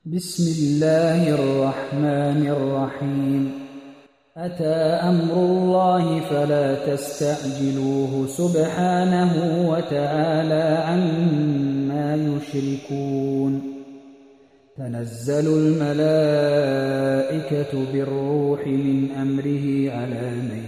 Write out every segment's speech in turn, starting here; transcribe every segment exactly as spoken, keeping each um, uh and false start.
بسم الله الرحمن الرحيم أتى أمر الله فلا تستعجلوه سبحانه وتعالى عما يشركون تنزل الملائكة بالروح من أمره على من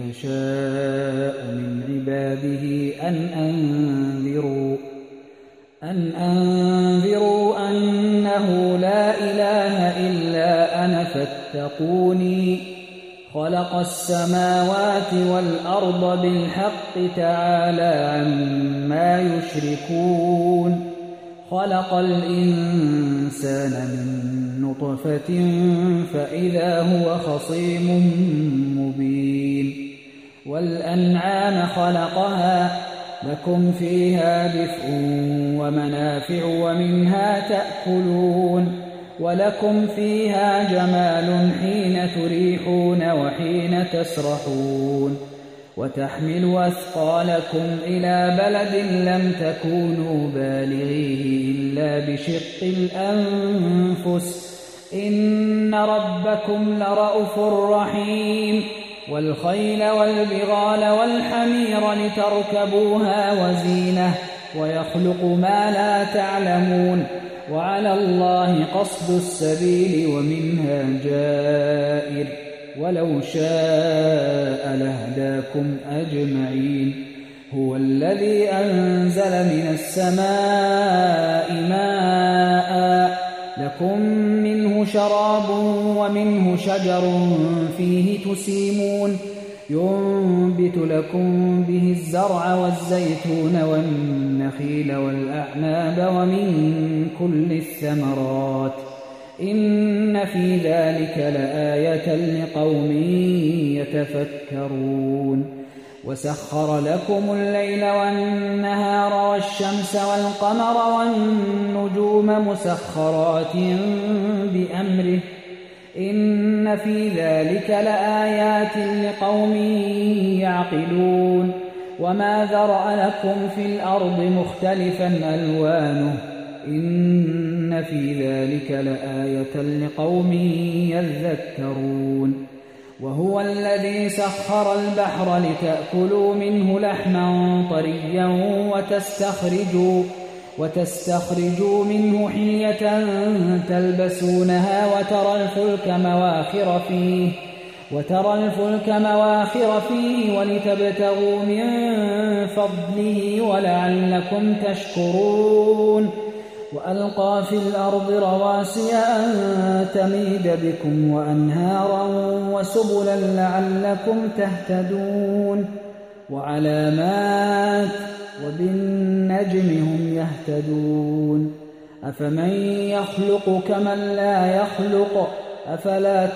يشاء من عباده أن أنذروا أن أنذروا أنه لا إله إلا أنا فاتقوني خلق السماوات والأرض بالحق تعالى عما يشركون خلق الإنسان من نطفة فإذا هو خصيم مبين والأنعام خلقها لكم فيها دفء ومنافع ومنها تأكلون ولكم فيها جمال حين تريحون وحين تسرحون وتحمل أثقالكم إلى بلد لم تكونوا بالغيه إلا بشق الأنفس إن ربكم لرءوف رحيم والخيل والبغال والحمير لتركبوها وزينة ويخلق ما لا تعلمون وعلى الله قصد السبيل ومنها جائر ولو شاء لهداكم أجمعين هو الذي أنزل من السماء ماء لكم منه شراب ومنه شجر فيه تسيمون ينبت لكم به الزرع والزيتون والنخيل والأعناب ومن كل الثمرات إن في ذلك لآية لقوم يتفكرون وسخر لكم الليل والنهار والشمس والقمر والنجوم مسخرات بأمره إن في ذلك لآيات لقوم يعقلون وما ذرأ لكم في الأرض مختلفا ألوانه إن في ذلك لآية لقوم يذكرون وهو الذي سخر البحر لتأكلوا منه لحما طريا وتستخرجوا وتستخرجوا منه حلية تلبسونها وترى الفلك مواخر فيه وترى الفلك مواخر فيه ولتبتغوا من فضله ولعلكم تشكرون وألقى في الأرض رواسي أن تميد بكم وأنهارا وسبلا لعلكم تهتدون وعلامات وبالنجم هم يهتدون أفمن يخلق كمن لا يخلق أفلا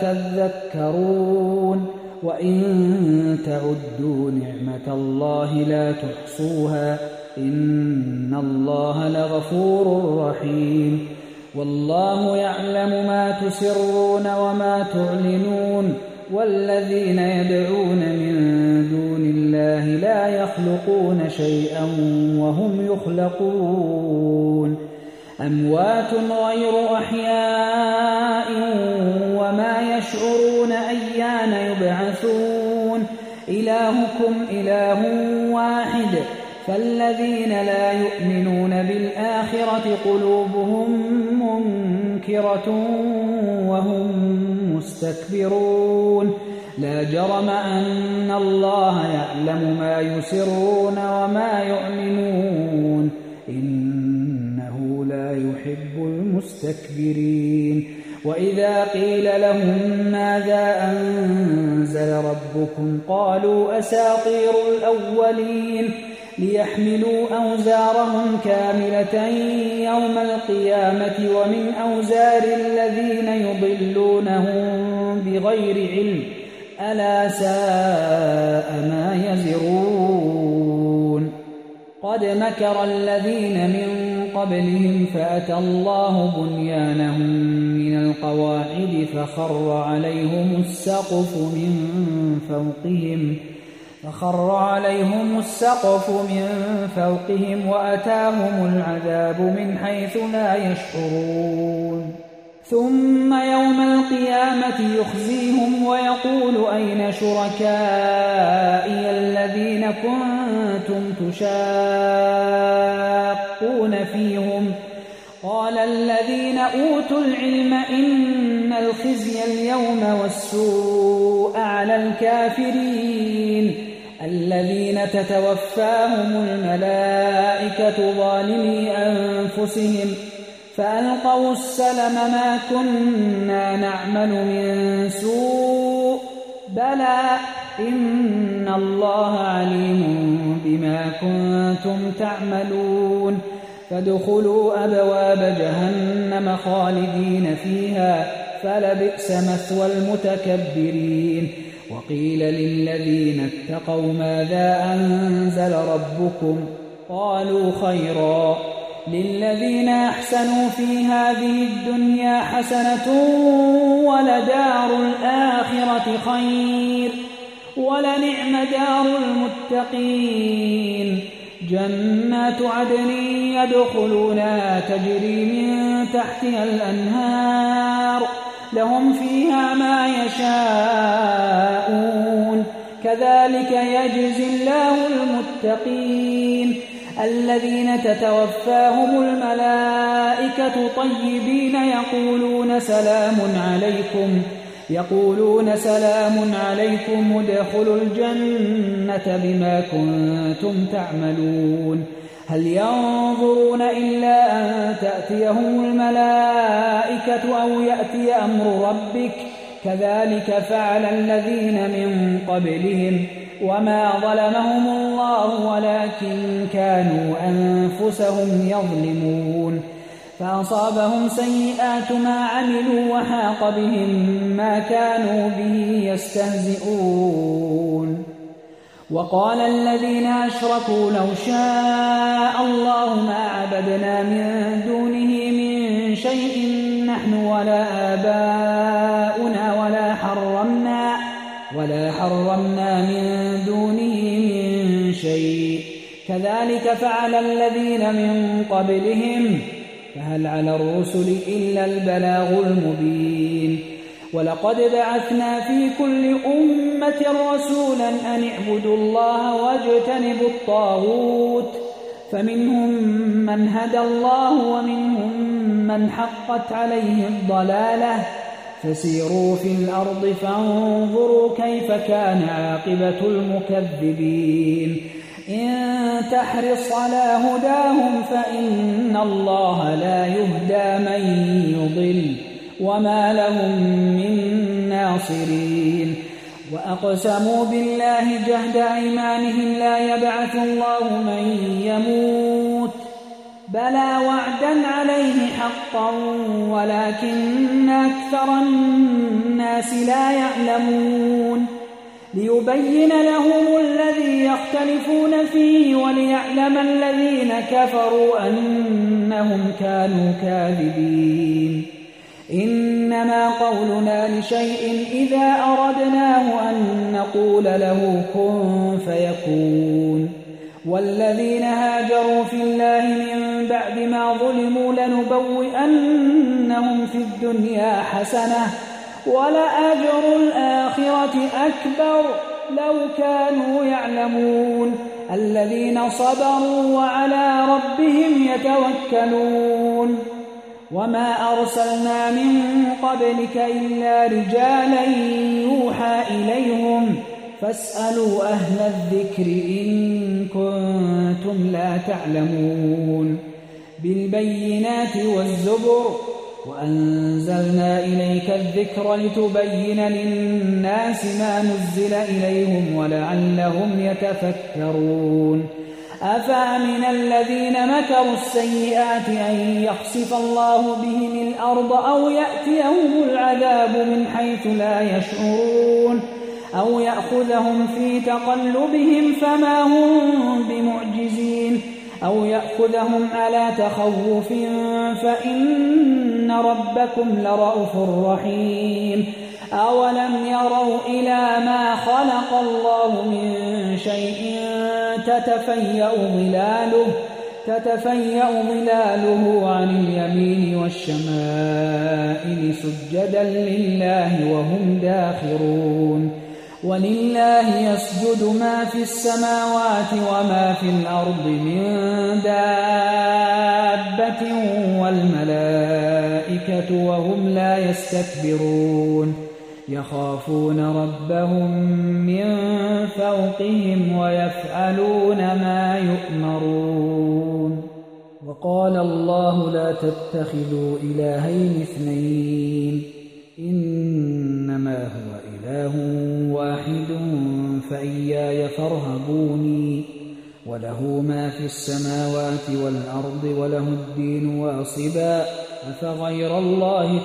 تذكرون وإن تعدوا نعمة الله لا تحصوها إن الله لغفور رحيم والله يعلم ما تسرون وما تعلنون والذين يدعون من دون الله لا يخلقون شيئا وهم يخلقون أموات غير أحياء وما يشعرون أيان يبعثون إلهكم إله واحد فالذين لا يؤمنون بالآخرة قلوبهم منكرة وهم مستكبرون لا جرم أن الله يعلم ما يسرون وما يعلنون إنه لا يحب المستكبرين وإذا قيل لهم ماذا أنزل ربكم قالوا أساطير الأولين ليحملوا أوزارهم كاملة يوم القيامة ومن أوزار الذين يضلونهم بغير علم ألا ساء ما يزرون قد مكر الذين من قبلهم فأتى الله بنيانهم من القواعد فخر عليهم السقف من فوقهم فخر عليهم السقف من فوقهم وأتاهم العذاب من حيث لا يشعرون ثم يوم القيامة يخزيهم ويقول أين شركائي الذين كنتم تشاقون فيهم قال الذين أوتوا العلم إن الخزي اليوم والسوء على الكافرين الذين تتوفاهم الملائكة ظالمي أنفسهم فألقوا السلم ما كنا نعمل من سوء بلى إن الله عليم بما كنتم تعملون فادخلوا أبواب جهنم خالدين فيها فلبئس مثوى المتكبرين وقيل للذين اتقوا ماذا أنزل ربكم قالوا خيرا للذين أحسنوا في هذه الدنيا حسنة ولدار الآخرة خير ولنعم دار المتقين جنات عدن يدخلونها تجري من تحتها الأنهار لهم فيها ما يشاءون كذلك يجزي الله المتقين الذين تتوفاهم الملائكة طيبين يقولون سلام عليكم يقولون سلام عليكم ادخلوا الجنة بما كنتم تعملون هل ينظرون إلا أن تأتيهم الملائكة أو يأتي أمر ربك كذلك فعل الذين من قبلهم وما ظلمهم الله ولكن كانوا أنفسهم يظلمون فأصابهم سيئات ما عملوا وحاق بهم ما كانوا به يستهزئون وقال الذين أشركوا لو شاء الله ما عبدنا من دونه من شيء نحن ولا آباؤنا ولا حرمنا ولا حرمنا من دونه من شيء كذلك فعل الذين من قبلهم فهل على الرسل إلا البلاغ المبين ولقد بعثنا في كل أمة رسولا أن اعبدوا الله واجتنبوا الطاغوت فمنهم من هدى الله ومنهم من حقت عليه الضلالة فسيروا في الأرض فانظروا كيف كان عاقبة المكذبين إن تحرص على هداهم فإن الله لا يهدى من يضل وما لهم من ناصرين وأقسموا بالله جهد أيمانهم لا يبعث الله من يموت بلى وعدا عليه حقا ولكن أكثر الناس لا يعلمون ليبين لهم الذي يختلفون فيه وليعلم الذين كفروا أنهم كانوا كاذبين إنما قولنا لشيء إذا أردناه أن نقول له كن فيكون والذين هاجروا في الله من بعد ما ظلموا لنبوئنهم في الدنيا حسنة ولأجر الآخرة أكبر لو كانوا يعلمون الذين صبروا وعلى ربهم يتوكلون وما أرسلنا من قبلك إلا رجالا يوحى إليهم فاسألوا أهل الذكر إن كنتم لا تعلمون بالبينات والزبر وأنزلنا إليك الذكر لتبين للناس ما نزل إليهم ولعلهم يتفكرون أفأمن الذين مكروا السيئات أن يخسف الله بهم الأرض أو يأتيهم العذاب من حيث لا يشعرون أو يأخذهم في تقلبهم فما هم بمعجزين أو يأخذهم على تخوف فإن ربكم لرؤوف رحيم أولم يروا إلى ما خلق الله من شيء تتفيأ ظلاله تتفيأ ظلاله عن اليمين والشمائل سجدا لله وهم داخرون ولله يسجد ما في السماوات وما في الأرض من دابة والملائكة وهم لا يستكبرون يخافون ربهم من فوقهم ويفعلون ما يؤمرون وقال الله لا تتخذوا إلهين اثنين إنما هو إله واحد فإياي فارهبوني وله ما في السماوات والأرض وله الدين واصبا أفغير الله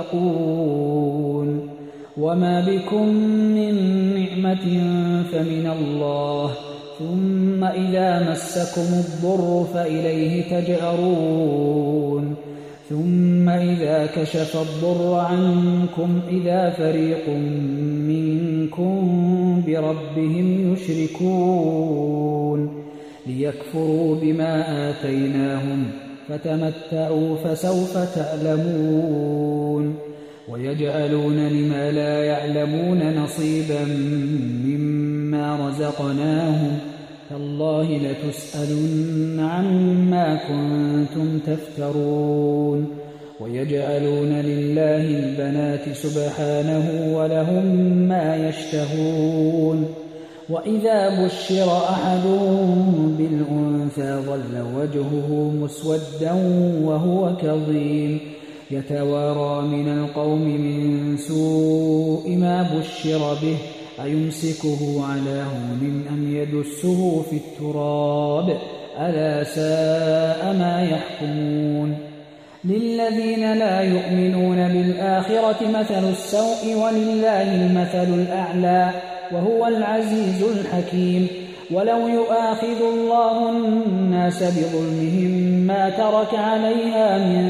تتقون وما بكم من نعمة فمن الله ثم إذا مسكم الضر فإليه تجأرون ثم إذا كشف الضر عنكم إذا فريق منكم بربهم يشركون ليكفروا بما آتيناهم فتمتعوا فسوف تعلمون ويجعلون لما لا يعلمون نصيبا مما رزقناهم تالله لتسألن عما كنتم تفترون ويجعلون لله البنات سبحانه ولهم ما يشتهون وإذا بشر أحدهم بالأنثى ظل وجهه مسودا وهو كظيم يتوارى من القوم من سوء ما بشر به أيمسكه على هون أم يدسه في التراب ألا ساء ما يحكمون للذين لا يؤمنون بالآخرة مثل السوء ولله المثل الأعلى وهو العزيز الحكيم ولو يؤاخذ الله الناس بظلمهم ما ترك عليها من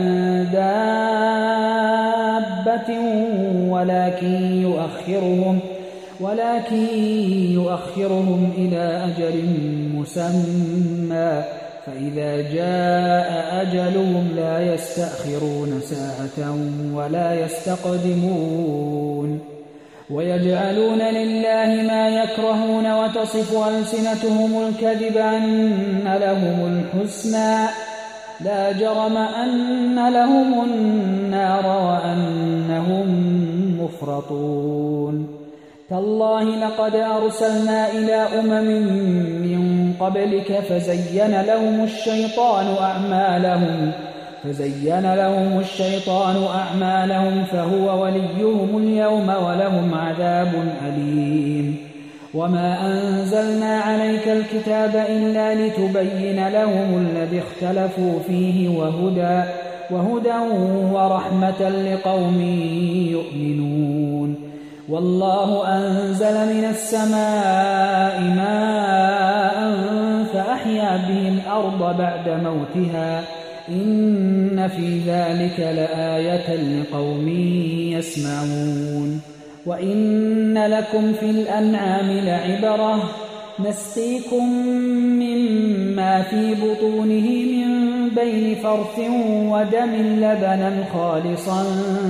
دابة ولكن يؤخرهم ولكن يؤخرهم إلى أجل مسمى فإذا جاء أجلهم لا يستأخرون ساعة ولا يستقدمون ويجعلون لله ما يكرهون وتصف ألسنتهم الكذب أن لهم الحسنى لا جرم أن لهم النار وأنهم مفرطون تالله لقد أرسلنا إلى أمم من قبلك فزين لهم الشيطان أعمالهم فزين لهم الشيطان أعمالهم فهو وليهم اليوم ولهم عذاب أليم وما أنزلنا عليك الكتاب إلا لتبين لهم الذي اختلفوا فيه وهدى وهدى ورحمة لقوم يؤمنون والله أنزل من السماء ماء فأحيا به الأرض بعد موتها إن في ذلك لآية لقوم يسمعون وإن لكم في الأنعام لعبرة نسقيكم مما في بطونه من بين فرث ودم لبنا خالصا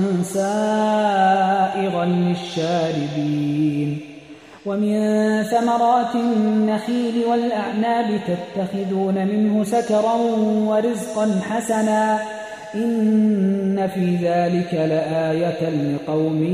سائغا للشاربين ومن ثمرات النخيل والأعناب تتخذون منه سكرا ورزقا حسنا إن في ذلك لآية لقوم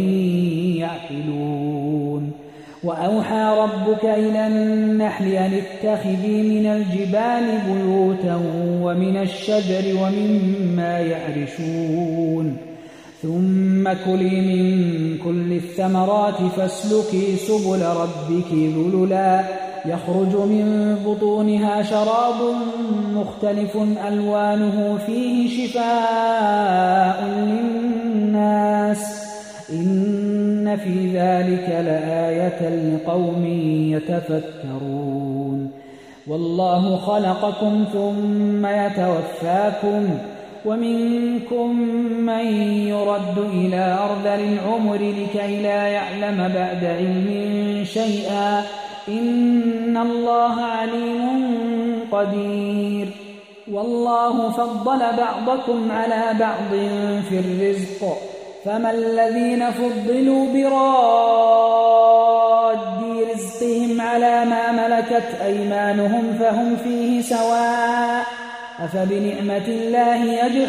يعقلون وأوحى ربك إلى النحل أن اتخذي من الجبال بيوتا ومن الشجر ومما يعرشون ثم كلي من كل الثمرات فاسلكي سبل ربك ذللا يخرج من بطونها شراب مختلف ألوانه فيه شفاء للناس إن في ذلك لآية لقوم يتفكرون والله خلقكم ثم يتوفاكم ومنكم من يرد إلى أرذل العمر لكي لا يعلم بعد علم شيئا إن الله عليم قدير والله فضل بعضكم على بعض في الرزق فما الذين فضلوا براد رزقهم على ما ملكت أيمانهم فهم فيه سواء أفبنعمة الله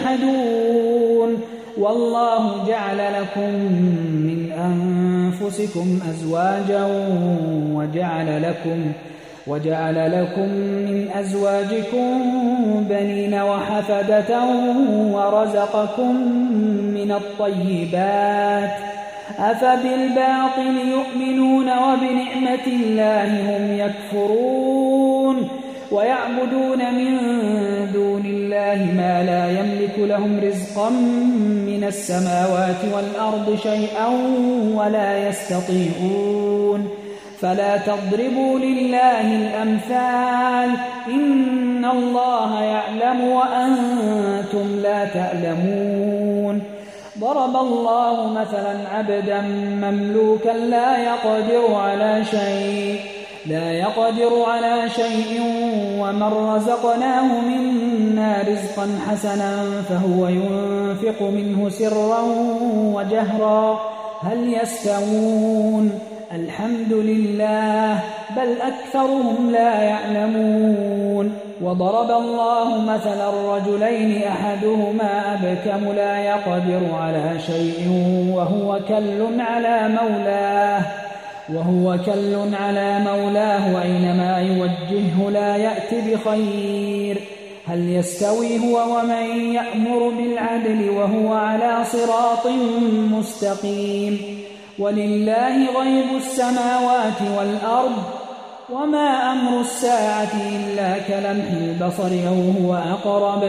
يجحدون والله جعل لكم من أنفسكم أزواجا وجعل لكم وجعل لكم من أزواجكم بنين وحفدة ورزقكم من الطيبات أفبالباطل يؤمنون وبنعمة الله هم يكفرون ويعبدون من دون الله ما لا يملك لهم رزقا من السماوات والأرض شيئا ولا يستطيعون فلا تضربوا لله الأمثال إن الله يعلم وأنتم لا تعلمون ضرب الله مثلا عبدا مملوكا لا يقدر على شيء لا يقدر على شيء ومن رزقناه منا رزقا حسنا فهو ينفق منه سرا وجهرا هل يستوون الحمد لله بل أكثرهم لا يعلمون وضرب الله مثلا الرجلين أحدهما أبكم لا يقدر على شيء وهو كل على مولاه وهو كل على مولاه أينما يوجهه لا يأت بخير هل يستوي هو ومن يأمر بالعدل وهو على صراط مستقيم ولله غيب السماوات والأرض وما أمر الساعة إلا كلمح البصر أو هو أقرب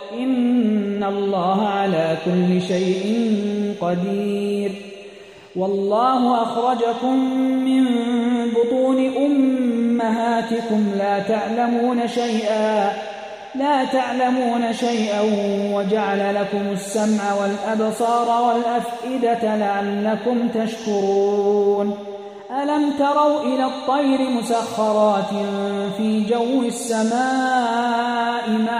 إن الله على كل شيء قدير والله أخرجكم من بطون أمهاتكم لا تعلمون شيئا لا تعلمون شيئا وجعل لكم السمع والأبصار والأفئدة لعلكم تشكرون ألم تروا إلى الطير مسخرات في جو السماء ما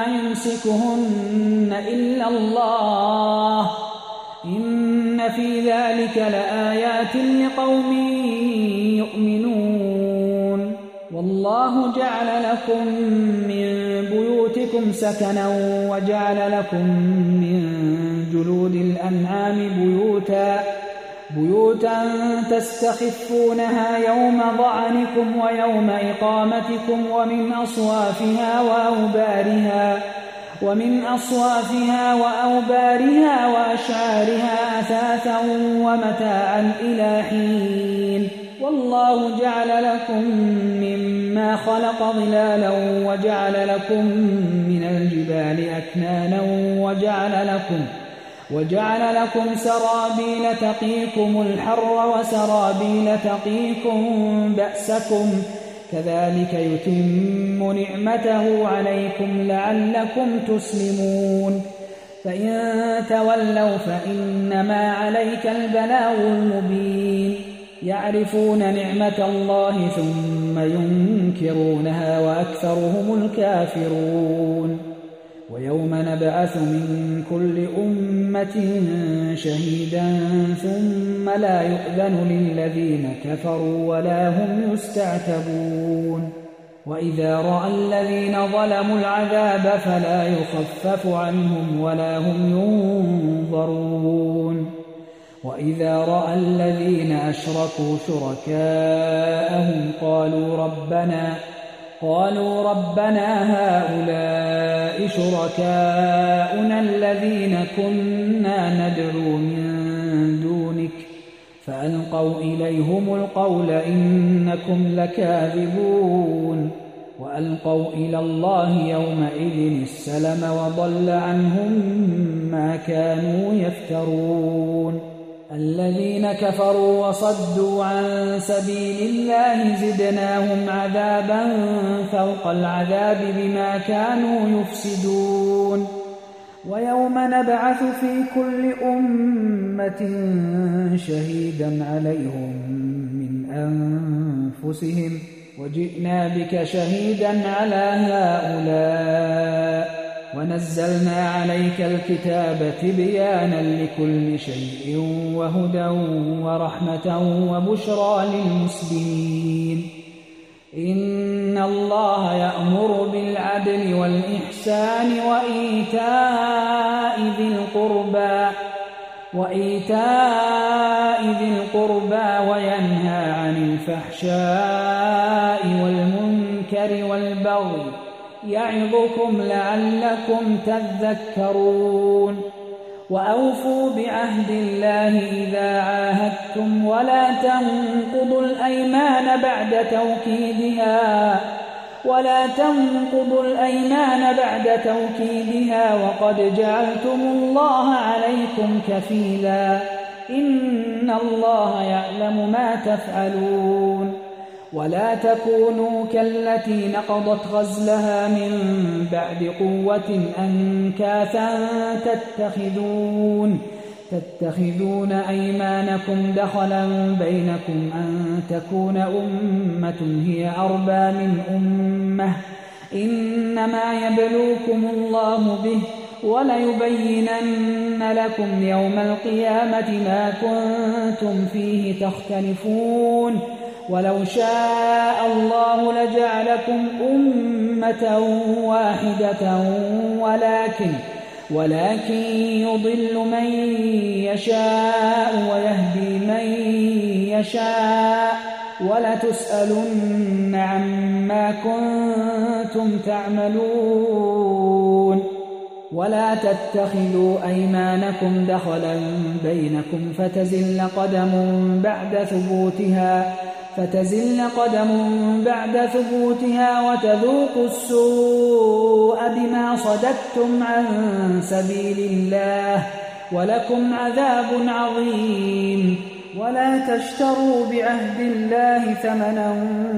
يمسكهن إلا الله إن في ذلك لآيات لقوم يؤمنون والله جعل لكم من بيوتكم سكنا وجعل لكم من جلود الأنعام بيوتا بيوتا تستخفونها يوم ضعنكم ويوم إقامتكم ومن أصوافها وأوبارها ومن أصوافها وأوبارها وأشعارها أثاثا ومتاعا إلى حين والله جعل لكم مما خلق ظلالا وجعل لكم من الجبال أكنانا وجعل لكم وجعل لكم سرابيل تقيكم الحر وسرابيل تقيكم بأسكم كذلك يتم نعمته عليكم لعلكم تسلمون فإن تولوا فإنما عليك البلاغ المبين يعرفون نعمة الله ثم ينكرونها وأكثرهم الكافرون ويوم نبعث من كل أمة شهيدا ثم لا يؤذن للذين كفروا ولا هم يستعتبون وإذا رأى الذين ظلموا العذاب فلا يخفف عنهم ولا هم ينظرون وإذا رأى الذين أشركوا شركاءهم قالوا ربنا قالوا ربنا هؤلاء شركاؤنا الذين كنا ندعو من دونك فألقوا إليهم القول إنكم لكاذبون وألقوا إلى الله يومئذ السلم وضل عنهم ما كانوا يفترون الذين كفروا وصدوا عن سبيل الله زدناهم عذابا فوق العذاب بما كانوا يفسدون ويوم نبعث في كل أمة شهيدا عليهم من أنفسهم وجئنا بك شهيدا على هؤلاء ونزلنا عليك الكتاب تبيانا لكل شيء وهدى ورحمة وبشرى للمسلمين. إن الله يأمر بالعدل والإحسان وإيتاء ذي القربى وإيتاء ذي القربى وينهى عن الفحشاء والمنكر والبغي يعظكم لعلكم تذكرون. وأوفوا بعهد الله إذا عاهدتم ولا تنقضوا الأيمان بعد توكيدها ولا تنقضوا الأيمان بعد توكيدها وقد جعلتم الله عليكم كفيلا إن الله يعلم ما تفعلون. ولا تكونوا كالتي نقضت غزلها من بعد قوة أنكاثا تتخذون تتخذون أيمانكم دخلا بينكم أن تكون أمة هي أربى من أمة إنما يبلوكم الله به وليبينن لكم يوم القيامة ما كنتم فيه تختلفون. ولو شاء الله لجعلكم أمة واحدة ولكن ولكن يضل من يشاء ويهدي من يشاء ولتسألن عما كنتم تعملون. ولا تتخذوا أيمانكم دخلا بينكم فتزل قدم بعد ثبوتها فتزل قدم بعد ثبوتها وتذوقوا السوء بما صددتم عن سبيل الله ولكم عذاب عظيم. ولا تشتروا بعهد الله ثمنا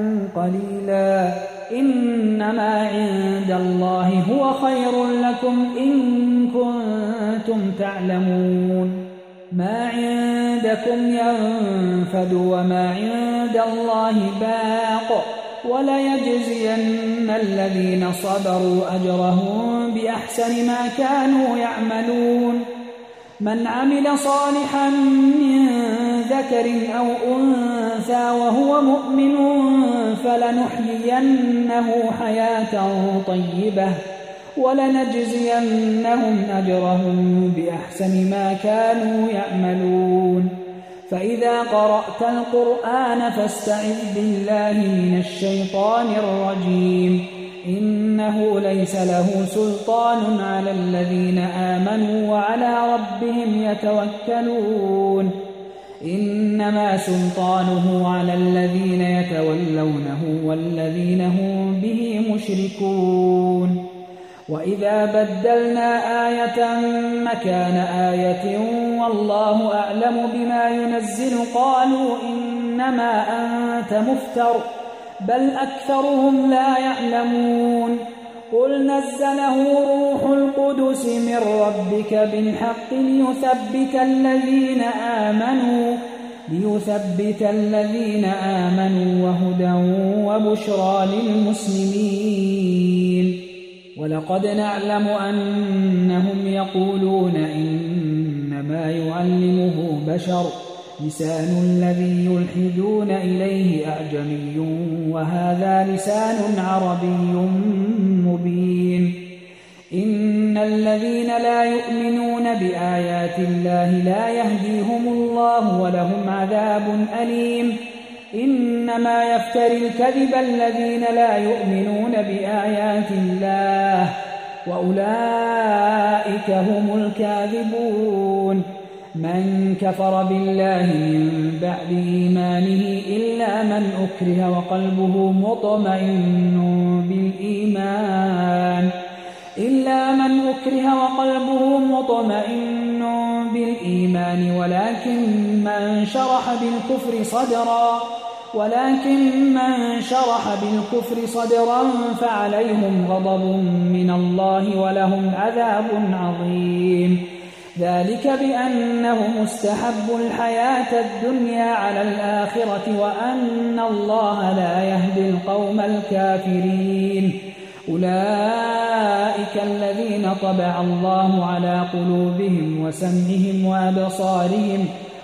قليلا إنما عند الله هو خير لكم إن كنتم تعلمون. ما عندكم ينفد وما عند الله باق وليجزين الذين صبروا أجرهم بأحسن ما كانوا يعملون. من عمل صالحا من ذكر أو أنثى وهو مؤمن فلنحيينه حياة طيبة ولنجزينهم أجرهم بأحسن ما كانوا يعملون. فإذا قرأت القرآن فاستعذ بالله من الشيطان الرجيم إنه ليس له سلطان على الذين آمنوا وعلى ربهم يتوكلون. إنما سلطانه على الذين يتولونه والذين هم به مشركون. وإذا بدلنا آية مكان آية والله أعلم بما ينزل قالوا إنما أنت مفتر بل أكثرهم لا يعلمون. قل نزله روح القدس من ربك بالحق ليثبت الذين آمنوا ليثبت الذين آمنوا وهدى وبشرى للمسلمين. ولقد نعلم أنهم يقولون إنما يعلمه بشر لسان الذي يلحدون إليه أعجمي وهذا لسان عربي مبين. إن الذين لا يؤمنون بآيات الله لا يهديهم الله ولهم عذاب أليم. إنما يفتري الكذب الذين لا يؤمنون بآيات الله وأولئك هم الكاذبون. من كفر بالله من بعد إيمانه إلا من أكره وقلبه مطمئن بالإيمان إلا من أكره وقلبه مطمئن بالإيمان ولكن من شرح بالكفر صدرا ولكن من شرح بالكفر صدرا فعليهم غضب من الله ولهم عذاب عظيم. ذلك بأنهم استحبوا الحياة الدنيا على الآخرة وأن الله لا يهدي القوم الكافرين. أولئك الذين طبع الله على قلوبهم وسمعهم وأبصارهم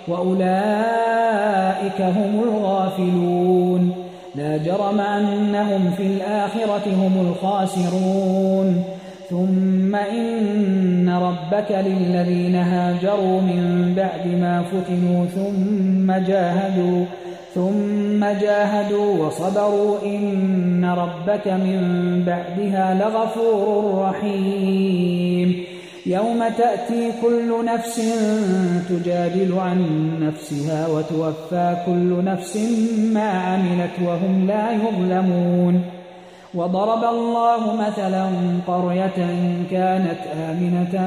وأولئك هم الغافلون لا جرم أنهم في الآخرة هم الخاسرون ثم إن ربك للذين هاجروا من بعد ما فتنوا ثم جاهدوا ثم جاهدوا وصبروا إن ربك من بعدها لغفور رحيم يوم تأتي كل نفس تجادل عن نفسها وتوفى كل نفس ما عملت وهم لا يظلمون وضرب الله مثلا قرية كانت آمنة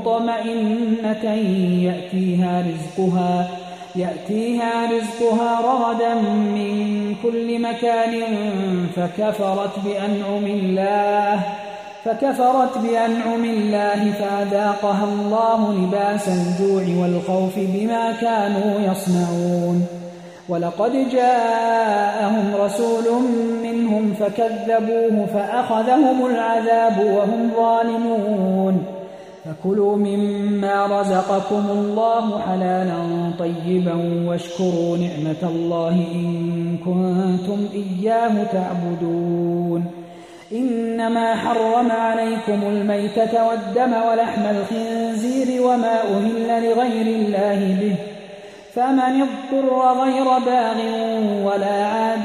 مطمئنة يأتيها رزقها يأتيها رزقها رغدا من كل مكان فكفرت بأنعم الله فكفرت بأنعم الله فأذاقها الله لباس الجوع والخوف بما كانوا يصنعون ولقد جاءهم رسول منهم فكذبوه فأخذهم العذاب وهم ظالمون فكلوا مما رزقكم الله حلالا طيبا واشكروا نعمة الله إن كنتم إياه تعبدون إنما حرم عليكم الميتة والدم ولحم الخنزير وما أهل لغير الله به فمن اضطر غير باغ ولا عاد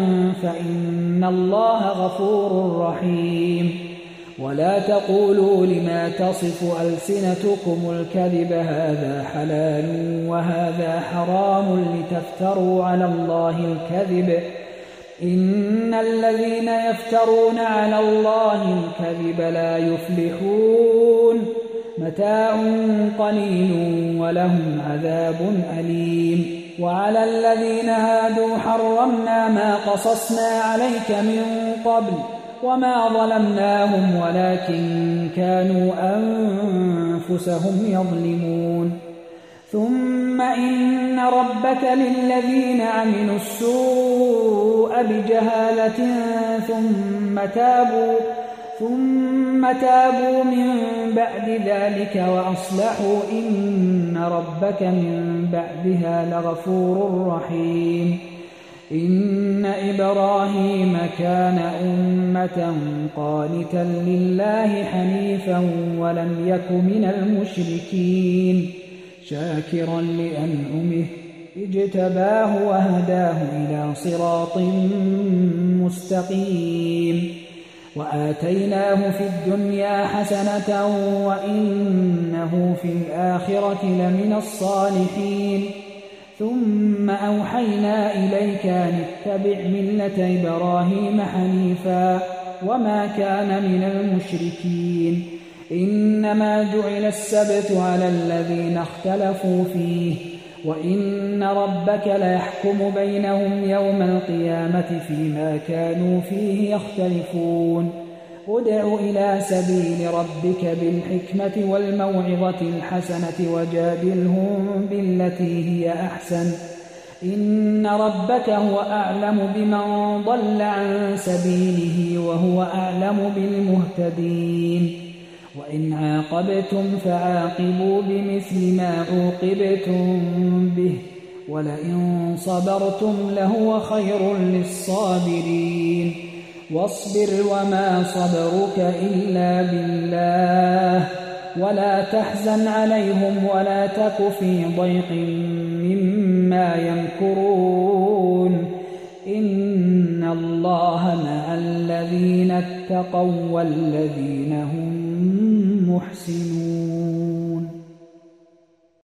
فإن الله غفور رحيم ولا تقولوا لما تصف ألسنتكم الكذب هذا حلال وهذا حرام لتفتروا على الله الكذب إن الذين يفترون على الله الكذب لا يفلحون متاع قليل ولهم عذاب أليم وعلى الذين هادوا حرمنا ما قصصنا عليك من قبل وما ظلمناهم ولكن كانوا أنفسهم يظلمون ثم إن ربك للذين عملوا السوء بجهالة ثم تابوا ثم تابوا من بعد ذلك وأصلحوا إن ربك من بعدها لغفور رحيم إن إبراهيم كان أمة قانتا لله حنيفا ولم يك من المشركين شاكرا لأنعمه اجتباه وهداه إلى صراط مستقيم وآتيناه في الدنيا حسنة وإنه في الآخرة لمن الصالحين ثم أوحينا إليك أن اتبع ملة إبراهيم حنيفا وما كان من المشركين إنما جعل السبت على الذين اختلفوا فيه وإن ربك ليحكم بينهم يوم القيامة فيما كانوا فيه يختلفون ادع إلى سبيل ربك بالحكمة والموعظة الحسنة وجادلهم بالتي هي أحسن إن ربك هو أعلم بمن ضل عن سبيله وهو أعلم بالمهتدين وإن عاقبتم فعاقبوا بمثل ما عوقبتم به ولئن صبرتم لهو خير للصابرين واصبر وما صبرك إلا بالله ولا تحزن عليهم ولا تك في ضيق مما يمكرون إن الله مع الذين اتقوا والذين هم محسنون